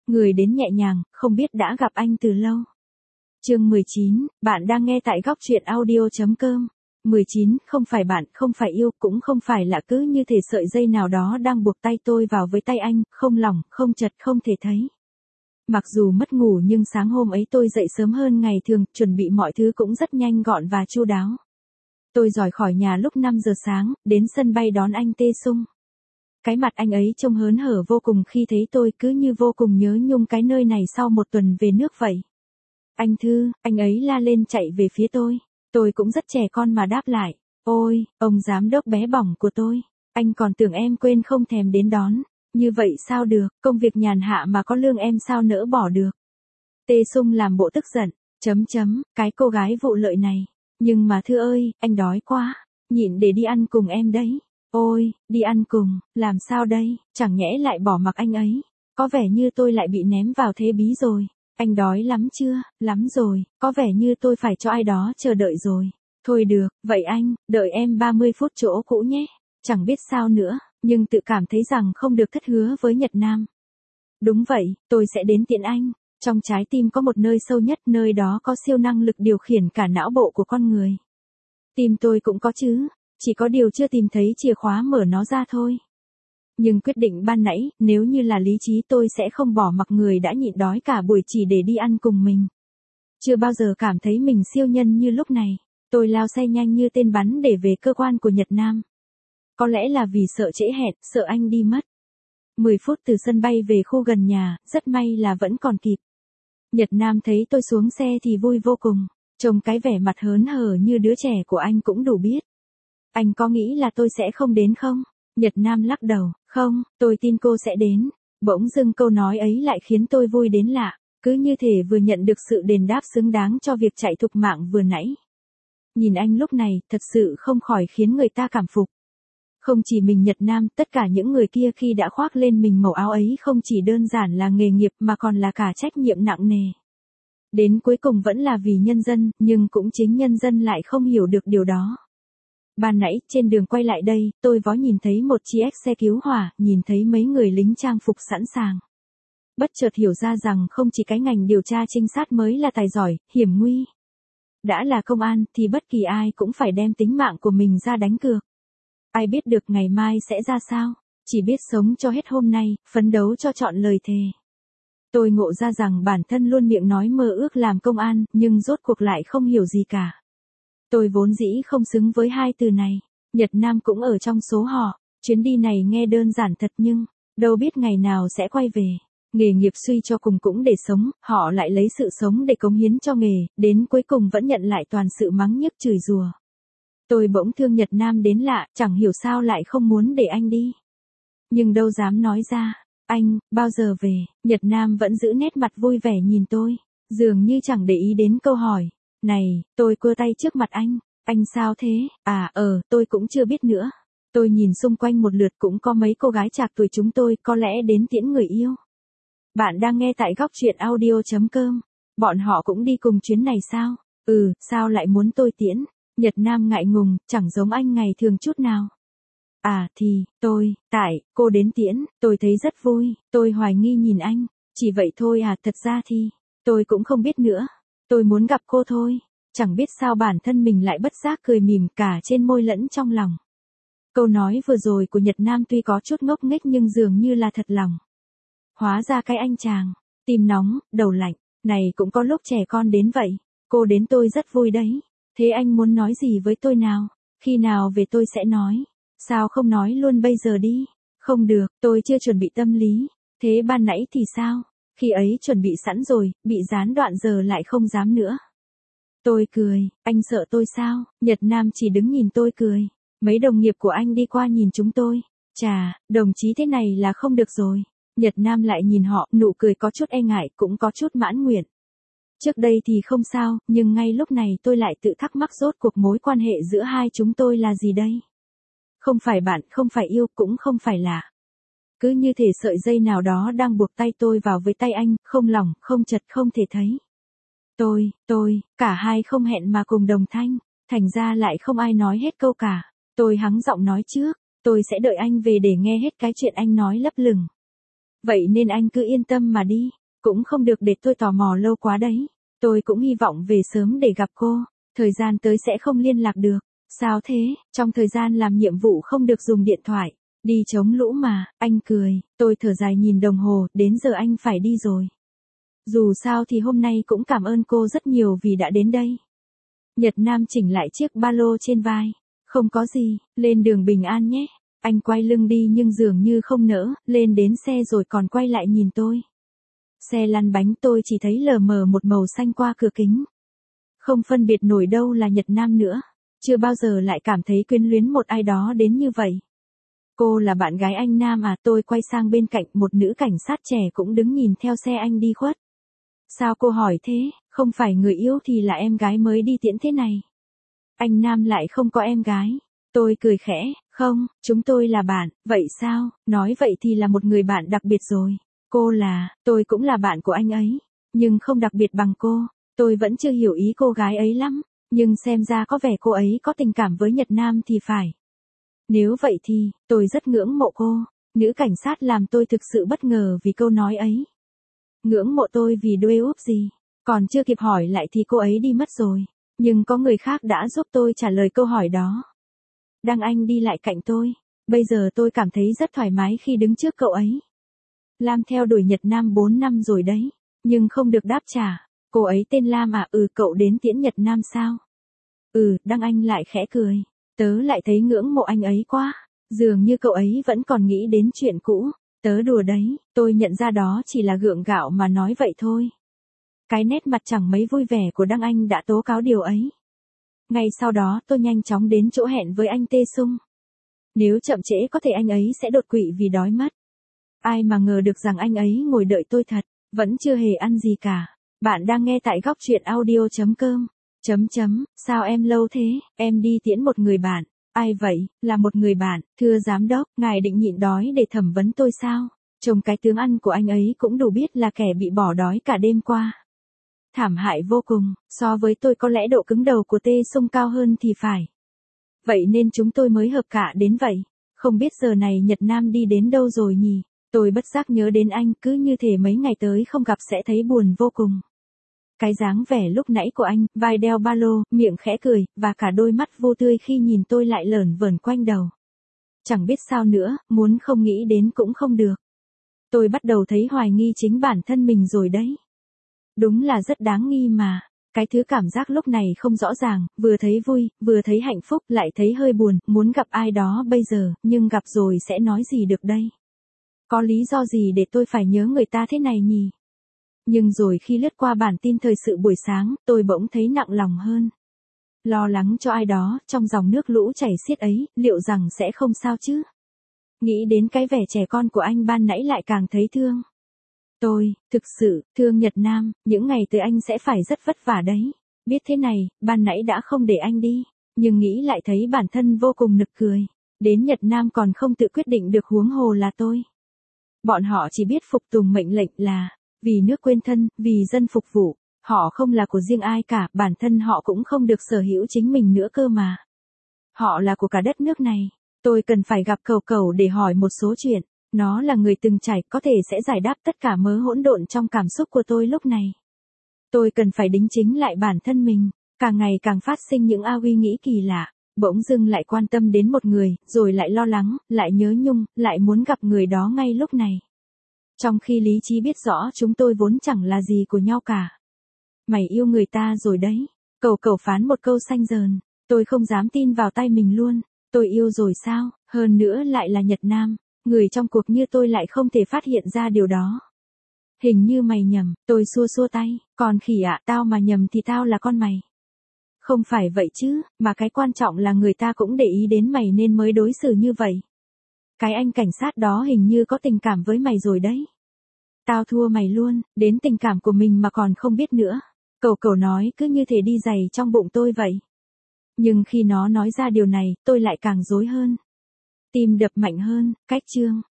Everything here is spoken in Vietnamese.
người đến nhẹ nhàng, không biết đã gặp anh từ lâu. Chương 19, bạn đang nghe tại góc truyện audio.com. 19, không phải bạn, không phải yêu, cũng không phải là cứ như thể sợi dây nào đó đang buộc tay tôi vào với tay anh, không lỏng, không chật, không thể thấy. Mặc dù mất ngủ nhưng sáng hôm ấy tôi dậy sớm hơn ngày thường, chuẩn bị mọi thứ cũng rất nhanh gọn và chu đáo. Tôi rời khỏi nhà lúc 5 giờ sáng, đến sân bay đón anh Tê Sung. Cái mặt anh ấy trông hớn hở vô cùng khi thấy tôi, cứ như vô cùng nhớ nhung cái nơi này sau một tuần về nước vậy. Anh Thư, anh ấy la lên chạy về phía tôi. Tôi cũng rất trẻ con mà đáp lại. Ôi, ông giám đốc bé bỏng của tôi. Anh còn tưởng em quên không thèm đến đón. Như vậy sao được, công việc nhàn hạ mà có lương em sao nỡ bỏ được. Tê Sung làm bộ tức giận. Cái cô gái vụ lợi này. Nhưng mà Thư ơi, anh đói quá. Nhịn để đi ăn cùng em đấy. Ôi, đi ăn cùng, làm sao đây, chẳng nhẽ lại bỏ mặc anh ấy. Có vẻ như tôi lại bị ném vào thế bí rồi. Anh đói lắm chưa? Lắm rồi, có vẻ như tôi phải cho ai đó chờ đợi rồi. Thôi được, vậy anh, đợi em 30 phút chỗ cũ nhé. Chẳng biết sao nữa, nhưng tự cảm thấy rằng không được thất hứa với Nhật Nam. Đúng vậy, tôi sẽ đến tiện anh. Trong trái tim có một nơi sâu nhất, nơi đó có siêu năng lực điều khiển cả não bộ của con người. Tim tôi cũng có chứ, chỉ có điều chưa tìm thấy chìa khóa mở nó ra thôi. Nhưng quyết định ban nãy, nếu như là lý trí tôi sẽ không bỏ mặc người đã nhịn đói cả buổi chỉ để đi ăn cùng mình. Chưa bao giờ cảm thấy mình siêu nhân như lúc này. Tôi lao xe nhanh như tên bắn để về cơ quan của Nhật Nam. Có lẽ là vì sợ trễ hẹn, sợ anh đi mất. 10 phút từ sân bay về khu gần nhà, rất may là vẫn còn kịp. Nhật Nam thấy tôi xuống xe thì vui vô cùng. Trông cái vẻ mặt hớn hở như đứa trẻ của anh cũng đủ biết. Anh có nghĩ là tôi sẽ không đến không? Nhật Nam lắc đầu, không, tôi tin cô sẽ đến. Bỗng dưng câu nói ấy lại khiến tôi vui đến lạ, cứ như thể vừa nhận được sự đền đáp xứng đáng cho việc chạy thục mạng vừa nãy. Nhìn anh lúc này, thật sự không khỏi khiến người ta cảm phục. Không chỉ mình Nhật Nam, tất cả những người kia khi đã khoác lên mình màu áo ấy không chỉ đơn giản là nghề nghiệp mà còn là cả trách nhiệm nặng nề. Đến cuối cùng vẫn là vì nhân dân, nhưng cũng chính nhân dân lại không hiểu được điều đó. Ban nãy, trên đường quay lại đây, tôi vó nhìn thấy một chiếc xe cứu hỏa, nhìn thấy mấy người lính trang phục sẵn sàng. Bất chợt hiểu ra rằng không chỉ cái ngành điều tra trinh sát mới là tài giỏi, hiểm nguy. Đã là công an, thì bất kỳ ai cũng phải đem tính mạng của mình ra đánh cược. Ai biết được ngày mai sẽ ra sao, chỉ biết sống cho hết hôm nay, phấn đấu cho trọn lời thề. Tôi ngộ ra rằng bản thân luôn miệng nói mơ ước làm công an, nhưng rốt cuộc lại không hiểu gì cả. Tôi vốn dĩ không xứng với hai từ này. Nhật Nam cũng ở trong số họ. Chuyến đi này nghe đơn giản thật nhưng, đâu biết ngày nào sẽ quay về. Nghề nghiệp suy cho cùng cũng để sống, họ lại lấy sự sống để cống hiến cho nghề, đến cuối cùng vẫn nhận lại toàn sự mắng nhức chửi rủa. Tôi bỗng thương Nhật Nam đến lạ, chẳng hiểu sao lại không muốn để anh đi. Nhưng đâu dám nói ra. Anh, bao giờ về? Nhật Nam vẫn giữ nét mặt vui vẻ nhìn tôi, dường như chẳng để ý đến câu hỏi. Này, tôi cua tay trước mặt anh sao thế? Tôi cũng chưa biết nữa. Tôi nhìn xung quanh một lượt cũng có mấy cô gái trạc tuổi chúng tôi, có lẽ đến tiễn người yêu. Bạn đang nghe tại góc truyện audio.com. Bọn họ cũng đi cùng chuyến này sao? Sao lại muốn tôi tiễn? Nhật Nam ngại ngùng, chẳng giống anh ngày thường chút nào. Cô đến tiễn, tôi thấy rất vui, tôi hoài nghi nhìn anh, chỉ vậy thôi thật ra thì, tôi cũng không biết nữa. Tôi muốn gặp cô thôi. Chẳng biết sao bản thân mình lại bất giác cười mỉm cả trên môi lẫn trong lòng. Câu nói vừa rồi của Nhật Nam tuy có chút ngốc nghếch nhưng dường như là thật lòng. Hóa ra cái anh chàng, tim nóng, đầu lạnh, này cũng có lúc trẻ con đến vậy. Cô đến tôi rất vui đấy. Thế anh muốn nói gì với tôi nào? Khi nào về tôi sẽ nói. Sao không nói luôn bây giờ đi? Không được, tôi chưa chuẩn bị tâm lý. Thế ban nãy thì sao? Khi ấy chuẩn bị sẵn rồi, bị gián đoạn giờ lại không dám nữa. Tôi cười, anh sợ tôi sao? Nhật Nam chỉ đứng nhìn tôi cười. Mấy đồng nghiệp của anh đi qua nhìn chúng tôi. Chà, đồng chí thế này là không được rồi. Nhật Nam lại nhìn họ, nụ cười có chút e ngại, cũng có chút mãn nguyện. Trước đây thì không sao, nhưng ngay lúc này tôi lại tự thắc mắc rốt cuộc mối quan hệ giữa hai chúng tôi là gì đây? Không phải bạn, không phải yêu, cũng không phải lạ. Cứ như thể sợi dây nào đó đang buộc tay tôi vào với tay anh, không lỏng, không chật, không thể thấy. Cả hai không hẹn mà cùng đồng thanh, thành ra lại không ai nói hết câu cả. Tôi hắng giọng nói trước, tôi sẽ đợi anh về để nghe hết cái chuyện anh nói lấp lửng. Vậy nên anh cứ yên tâm mà đi, Cũng không được để tôi tò mò lâu quá đấy. Tôi cũng hy vọng về sớm để gặp cô. Thời gian tới sẽ không liên lạc được. Sao thế, trong thời gian làm nhiệm vụ không được dùng điện thoại. Đi chống lũ mà, anh cười, tôi thở dài nhìn đồng hồ, đến giờ anh phải đi rồi. Dù sao thì hôm nay cũng cảm ơn cô rất nhiều vì đã đến đây. Nhật Nam chỉnh lại chiếc ba lô trên vai. Không có gì, lên đường bình an nhé. Anh quay lưng đi nhưng dường như không nỡ, lên đến xe rồi còn quay lại nhìn tôi. Xe lăn bánh tôi chỉ thấy lờ mờ một màu xanh qua cửa kính. Không phân biệt nổi đâu là Nhật Nam nữa. Chưa bao giờ lại cảm thấy quyến luyến một ai đó đến như vậy. Cô là bạn gái anh Nam à? Tôi quay sang bên cạnh, một nữ cảnh sát trẻ cũng đứng nhìn theo xe anh đi khuất. Sao cô hỏi thế, không phải người yêu thì là em gái mới đi tiễn thế này. Anh Nam lại không có em gái. Tôi cười khẽ, không, chúng tôi là bạn, vậy sao, nói vậy thì là một người bạn đặc biệt rồi. Tôi cũng là bạn của anh ấy, nhưng không đặc biệt bằng cô. Tôi vẫn chưa hiểu ý cô gái ấy lắm, nhưng xem ra có vẻ cô ấy có tình cảm với Nhật Nam thì phải. Nếu vậy thì, tôi rất ngưỡng mộ cô. Nữ cảnh sát làm tôi thực sự bất ngờ vì câu nói ấy. Ngưỡng mộ tôi vì đuôi úp gì? Còn chưa kịp hỏi lại thì cô ấy đi mất rồi. Nhưng có người khác đã giúp tôi trả lời câu hỏi đó. Đăng Anh đi lại cạnh tôi. Bây giờ tôi cảm thấy rất thoải mái khi đứng trước cậu ấy. Lam theo đuổi Nhật Nam 4 năm rồi đấy. Nhưng không được đáp trả. Cô ấy tên Lam à? Cậu đến tiễn Nhật Nam sao? Đăng Anh lại khẽ cười. Tớ lại thấy ngưỡng mộ anh ấy quá. Dường như cậu ấy vẫn còn nghĩ đến chuyện cũ. Tớ đùa đấy, tôi nhận ra đó chỉ là gượng gạo mà nói vậy thôi. Cái nét mặt chẳng mấy vui vẻ của Đăng Anh đã tố cáo điều ấy. Ngay sau đó tôi nhanh chóng đến chỗ hẹn với anh Tê Sung. Nếu chậm trễ có thể anh ấy sẽ đột quỵ vì đói mất. Ai mà ngờ được rằng anh ấy ngồi đợi tôi thật, vẫn chưa hề ăn gì cả. Bạn đang nghe tại góc truyện audio.com. Sao em lâu thế, em đi tiễn một người bạn. Ai vậy, là một người bạn, thưa giám đốc, ngài định nhịn đói để thẩm vấn tôi sao? Trông cái tướng ăn của anh ấy cũng đủ biết là kẻ bị bỏ đói cả đêm qua. Thảm hại vô cùng, so với tôi có lẽ độ cứng đầu của Tê Sung cao hơn thì phải. Vậy nên chúng tôi mới hợp cả đến vậy. Không biết giờ này Nhật Nam đi đến đâu rồi nhỉ? Tôi bất giác nhớ đến anh, cứ như thể mấy ngày tới không gặp sẽ thấy buồn vô cùng. Cái dáng vẻ lúc nãy của anh, vai đeo ba lô, miệng khẽ cười, và cả đôi mắt vô tươi khi nhìn tôi lại lởn vởn quanh đầu. Chẳng biết sao nữa, muốn không nghĩ đến cũng không được. Tôi bắt đầu thấy hoài nghi chính bản thân mình rồi đấy. Đúng là rất đáng nghi mà. Cái thứ cảm giác lúc này không rõ ràng, vừa thấy vui, vừa thấy hạnh phúc, lại thấy hơi buồn, muốn gặp ai đó bây giờ, nhưng gặp rồi sẽ nói gì được đây? Có lý do gì để tôi phải nhớ người ta thế này nhỉ? Nhưng rồi khi lướt qua bản tin thời sự buổi sáng, tôi bỗng thấy nặng lòng hơn. Lo lắng cho ai đó, trong dòng nước lũ chảy xiết ấy, liệu rằng sẽ không sao chứ? Nghĩ đến cái vẻ trẻ con của anh ban nãy lại càng thấy thương. Tôi, thực sự, thương Nhật Nam, những ngày tới anh sẽ phải rất vất vả đấy. Biết thế này, ban nãy đã không để anh đi, nhưng nghĩ lại thấy bản thân vô cùng nực cười. Đến Nhật Nam còn không tự quyết định được huống hồ là tôi. Bọn họ chỉ biết phục tùng mệnh lệnh là, vì nước quên thân, vì dân phục vụ. Họ không là của riêng ai cả, bản thân họ cũng không được sở hữu chính mình nữa cơ mà. Họ là của cả đất nước này. Tôi cần phải gặp Cẩu Cẩu để hỏi một số chuyện. Nó là người từng trải, có thể sẽ giải đáp tất cả mớ hỗn độn trong cảm xúc của tôi lúc này. Tôi cần phải đính chính lại bản thân mình. Càng ngày càng phát sinh những uy nghĩ kỳ lạ. Bỗng dưng lại quan tâm đến một người, rồi lại lo lắng, lại nhớ nhung, lại muốn gặp người đó ngay lúc này. Trong khi lý trí biết rõ chúng tôi vốn chẳng là gì của nhau cả. Mày yêu người ta rồi đấy. Cẩu Cẩu phán một câu xanh dờn. Tôi không dám tin vào tay mình luôn. Tôi yêu rồi sao? Hơn nữa lại là Nhật Nam. Người trong cuộc như tôi lại không thể phát hiện ra điều đó. Hình như mày nhầm, tôi xua xua tay. Còn khỉ ạ, tao mà nhầm thì tao là con mày. Không phải vậy chứ, mà cái quan trọng là người ta cũng để ý đến mày nên mới đối xử như vậy. Cái anh cảnh sát đó hình như có tình cảm với mày rồi đấy. Tao thua mày luôn, đến tình cảm của mình mà còn không biết nữa. Cẩu Cẩu nói cứ như thể đi giày trong bụng tôi vậy. Nhưng khi nó nói ra điều này, tôi lại càng rối hơn. Tim đập mạnh hơn, cách chương.